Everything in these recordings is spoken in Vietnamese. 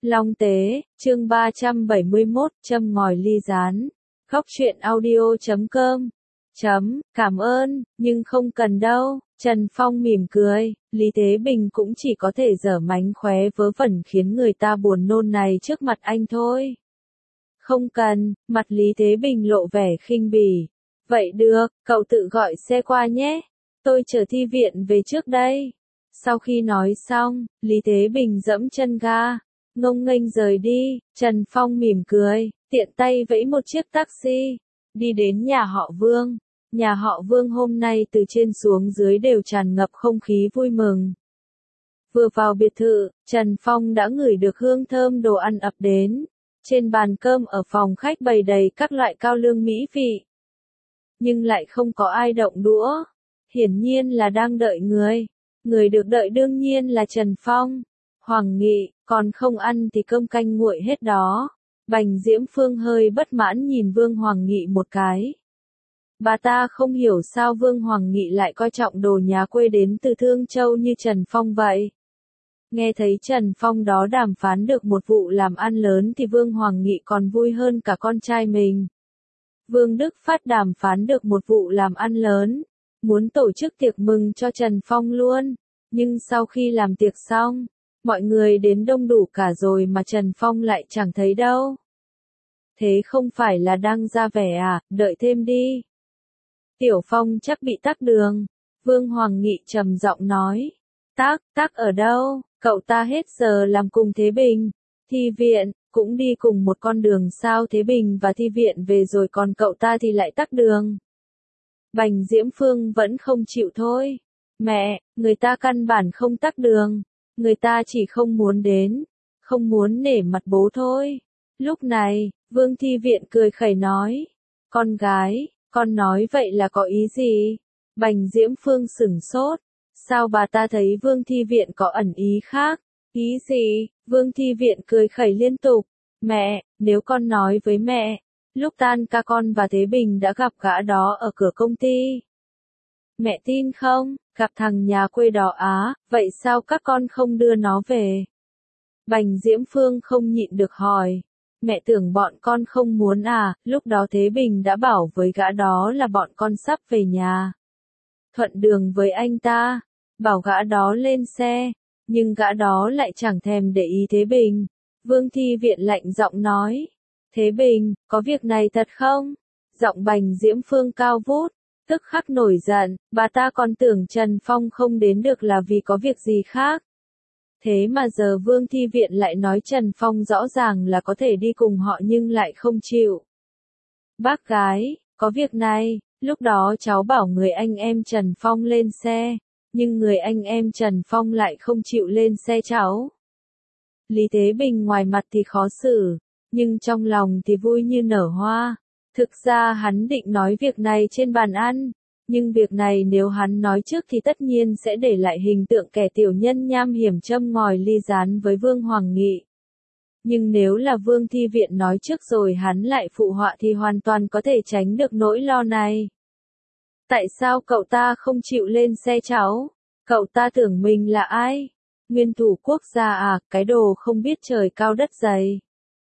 Long Tế, chương 371, châm ngòi ly gián. Khóc chuyện audio.com. Cảm ơn, nhưng không cần đâu. Trần Phong mỉm cười, Lý Thế Bình cũng chỉ có thể giở mánh khóe vớ vẩn khiến người ta buồn nôn này trước mặt anh thôi. Không cần, mặt Lý Thế Bình lộ vẻ khinh bỉ. Vậy được, cậu tự gọi xe qua nhé. Tôi chở Thi Viện về trước đây. Sau khi nói xong, Lý Thế Bình giẫm chân ga, ngông nghênh rời đi. Trần Phong mỉm cười, tiện tay vẫy một chiếc taxi, đi đến nhà họ Vương. Nhà họ Vương hôm nay từ trên xuống dưới đều tràn ngập không khí vui mừng. Vừa vào biệt thự, Trần Phong đã ngửi được hương thơm đồ ăn ập đến. Trên bàn cơm ở phòng khách bày đầy các loại cao lương mỹ vị. Nhưng lại không có ai động đũa. Hiển nhiên là đang đợi người. Người được đợi đương nhiên là Trần Phong. Hoàng Nghị, còn không ăn thì cơm canh nguội hết đó. Bành Diễm Phương hơi bất mãn nhìn Vương Hoàng Nghị một cái. Bà ta không hiểu sao Vương Hoàng Nghị lại coi trọng đồ nhà quê đến từ Thương Châu như Trần Phong vậy. Nghe thấy Trần Phong đó đàm phán được một vụ làm ăn lớn thì Vương Hoàng Nghị còn vui hơn cả con trai mình. Vương Đức Phát đàm phán được một vụ làm ăn lớn, muốn tổ chức tiệc mừng cho Trần Phong luôn. Nhưng sau khi làm tiệc xong, mọi người đến đông đủ cả rồi mà Trần Phong lại chẳng thấy đâu. Thế không phải là đang ra vẻ à, đợi thêm đi. Tiểu Phong chắc bị tắc đường. Vương Hoàng Nghị trầm giọng nói. Tắc ở đâu, cậu ta hết giờ làm cùng Thế Bình. Thi Viện, cũng đi cùng một con đường sao Thế Bình và Thi Viện về rồi còn cậu ta thì lại tắc đường. Bành Diễm Phương vẫn không chịu thôi. Mẹ, người ta căn bản không tắc đường. Người ta chỉ không muốn đến, không muốn nể mặt bố thôi. Lúc này, Vương Thi Viện cười khẩy nói. Con gái, con nói vậy là có ý gì? Bành Diễm Phương sửng sốt. Sao bà ta thấy Vương Thi Viện có ẩn ý khác? Ý gì? Vương Thi Viện cười khẩy liên tục. Mẹ, nếu con nói với mẹ, lúc tan ca con và Thế Bình đã gặp gã đó ở cửa công ty. Mẹ tin không? Gặp thằng nhà quê đó á, vậy sao các con không đưa nó về? Bành Diễm Phương không nhịn được hỏi. Mẹ tưởng bọn con không muốn à, lúc đó Thế Bình đã bảo với gã đó là bọn con sắp về nhà. Thuận đường với anh ta, bảo gã đó lên xe, nhưng gã đó lại chẳng thèm để ý Thế Bình. Vương Thi Viện lạnh giọng nói. Thế Bình, có việc này thật không? Giọng Bành Diễm Phương cao vút. Tức khắc nổi giận, bà ta còn tưởng Trần Phong không đến được là vì có việc gì khác. Thế mà giờ Vương Thi Viện lại nói Trần Phong rõ ràng là có thể đi cùng họ nhưng lại không chịu. Bác gái, có việc này, lúc đó cháu bảo người anh em Trần Phong lên xe, nhưng người anh em Trần Phong lại không chịu lên xe cháu. Lý Thế Bình ngoài mặt thì khó xử, nhưng trong lòng thì vui như nở hoa. Thực ra hắn định nói việc này trên bàn ăn, nhưng việc này nếu hắn nói trước thì tất nhiên sẽ để lại hình tượng kẻ tiểu nhân nham hiểm châm ngòi ly gián với Vương Hoàng Nghị. Nhưng nếu là Vương Thi Viện nói trước rồi hắn lại phụ họa thì hoàn toàn có thể tránh được nỗi lo này. Tại sao cậu ta không chịu lên xe cháu? Cậu ta tưởng mình là ai? Nguyên thủ quốc gia à, cái đồ không biết trời cao đất dày.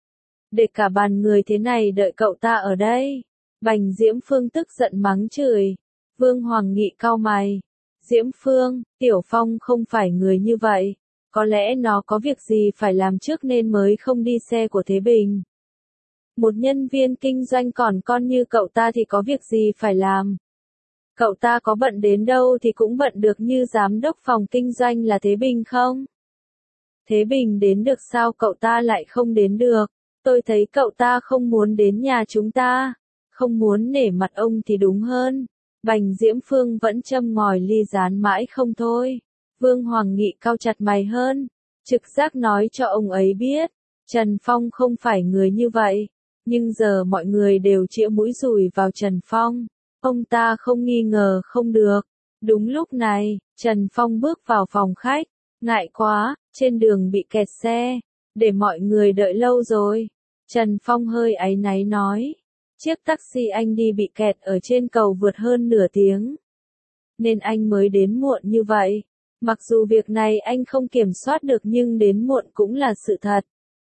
Để cả bàn người thế này đợi cậu ta ở đây. Bành Diễm Phương tức giận mắng chửi. Vương Hoàng Nghị cau mày. Diễm Phương, Tiểu Phong không phải người như vậy. Có lẽ nó có việc gì phải làm trước nên mới không đi xe của Thế Bình. Một nhân viên kinh doanh còn con như cậu ta thì có việc gì phải làm. Cậu ta có bận đến đâu thì cũng bận được như giám đốc phòng kinh doanh là Thế Bình không? Thế Bình đến được sao cậu ta lại không đến được? Tôi thấy cậu ta không muốn đến nhà chúng ta, không muốn nể mặt ông thì đúng hơn. Bành Diễm Phương vẫn châm ngòi ly gián mãi không thôi. Vương Hoàng Nghị cau chặt mày hơn, trực giác nói cho ông ấy biết, Trần Phong không phải người như vậy. Nhưng giờ mọi người đều chĩa mũi dùi vào Trần Phong, ông ta không nghi ngờ không được. Đúng lúc này, Trần Phong bước vào phòng khách, ngại quá, trên đường bị kẹt xe, để mọi người đợi lâu rồi. Trần Phong hơi áy náy nói, chiếc taxi anh đi bị kẹt ở trên cầu vượt hơn nửa tiếng. Nên anh mới đến muộn như vậy. Mặc dù việc này anh không kiểm soát được nhưng đến muộn cũng là sự thật.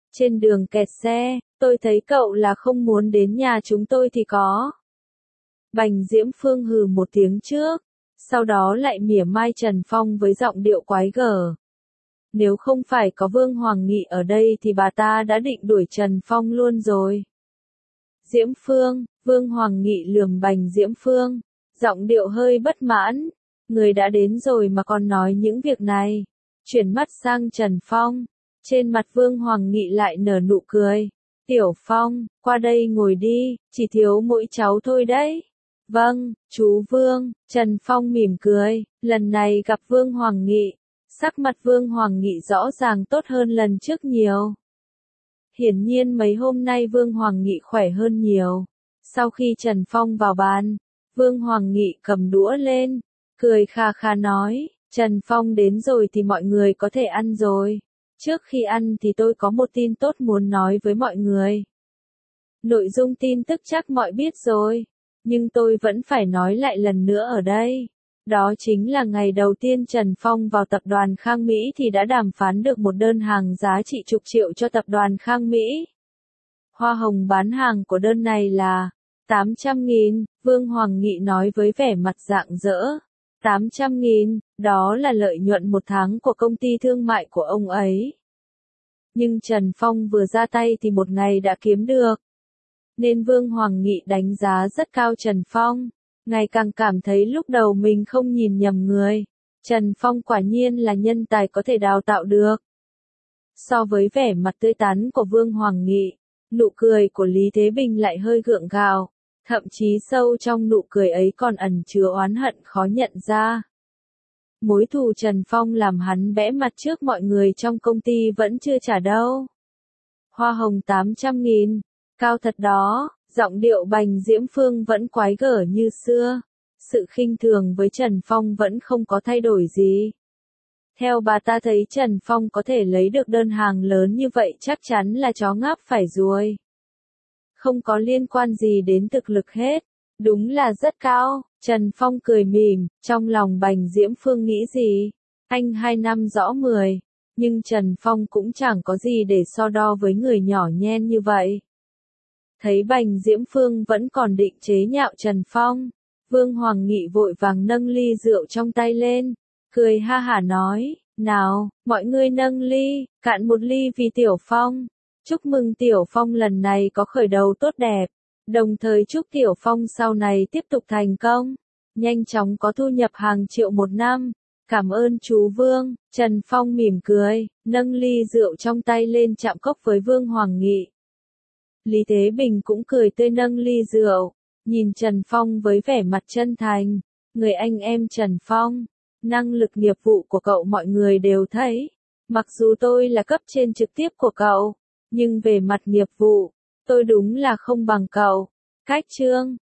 trên đường kẹt xe, tôi thấy cậu là không muốn đến nhà chúng tôi thì có. Bành Diễm Phương hừ một tiếng trước, sau đó lại mỉa mai Trần Phong với giọng điệu quái gở. Nếu không phải có Vương Hoàng Nghị ở đây thì bà ta đã định đuổi Trần Phong luôn rồi. Diễm Phương, Vương Hoàng Nghị lườm Bành Diễm Phương, giọng điệu hơi bất mãn. Người đã đến rồi mà còn nói những việc này. Chuyển mắt sang Trần Phong. Trên mặt Vương Hoàng Nghị lại nở nụ cười. Tiểu Phong, qua đây ngồi đi, chỉ thiếu mỗi cháu thôi đấy. Vâng, chú Vương, Trần Phong mỉm cười, lần này gặp Vương Hoàng Nghị. Sắc mặt Vương Hoàng Nghị rõ ràng tốt hơn lần trước nhiều. Hiển nhiên mấy hôm nay Vương Hoàng Nghị khỏe hơn nhiều. Sau khi Trần Phong vào bàn, Vương Hoàng Nghị cầm đũa lên, cười kha kha nói, Trần Phong đến rồi thì mọi người có thể ăn rồi. Trước khi ăn thì tôi có một tin tốt muốn nói với mọi người. Nội dung tin tức chắc mọi biết rồi, nhưng tôi vẫn phải nói lại lần nữa ở đây. Đó chính là ngày đầu tiên Trần Phong vào tập đoàn Khang Mỹ thì đã đàm phán được một đơn hàng giá trị chục triệu cho tập đoàn Khang Mỹ. Hoa hồng bán hàng của đơn này là 800.000, Vương Hoàng Nghị nói với vẻ mặt rạng rỡ. 800.000, đó là lợi nhuận một tháng của công ty thương mại của ông ấy. Nhưng Trần Phong vừa ra tay thì một ngày đã kiếm được. Nên Vương Hoàng Nghị đánh giá rất cao Trần Phong. Ngày càng cảm thấy lúc đầu mình không nhìn nhầm người. Trần Phong quả nhiên là nhân tài có thể đào tạo được. So với vẻ mặt tươi tắn của Vương Hoàng Nghị, nụ cười của Lý Thế Bình lại hơi gượng gạo. Thậm chí sâu trong nụ cười ấy còn ẩn chứa oán hận khó nhận ra. Mối thù Trần Phong làm hắn bẽ mặt trước mọi người trong công ty vẫn chưa trả đâu. Hoa hồng 800.000, cao thật đó, giọng điệu Bành Diễm Phương vẫn quái gở như xưa. Sự khinh thường với Trần Phong vẫn không có thay đổi gì. Theo bà ta thấy Trần Phong có thể lấy được đơn hàng lớn như vậy chắc chắn là chó ngáp phải ruồi. Không có liên quan gì đến thực lực hết. Đúng là rất cao. Trần Phong cười mỉm, trong lòng Bành Diễm Phương nghĩ gì? Anh 2 năm rõ 10. Nhưng Trần Phong cũng chẳng có gì để so đo với người nhỏ nhen như vậy. Thấy Bành Diễm Phương vẫn còn định chế nhạo Trần Phong. Vương Hoàng Nghị vội vàng nâng ly rượu trong tay lên. Cười ha hả nói, nào, mọi người nâng ly, cạn một ly vì Tiểu Phong. Chúc mừng Tiểu Phong lần này có khởi đầu tốt đẹp. Đồng thời chúc Tiểu Phong sau này tiếp tục thành công. Nhanh chóng có thu nhập hàng triệu một năm. Cảm ơn chú Vương. Trần Phong mỉm cười, nâng ly rượu trong tay lên chạm cốc với Vương Hoàng Nghị. Lý Thế Bình cũng cười tươi nâng ly rượu. Nhìn Trần Phong với vẻ mặt chân thành. Người anh em Trần Phong. Năng lực nghiệp vụ của cậu mọi người đều thấy. Mặc dù tôi là cấp trên trực tiếp của cậu. Nhưng về mặt nghiệp vụ, tôi đúng là không bằng cậu. Cách chương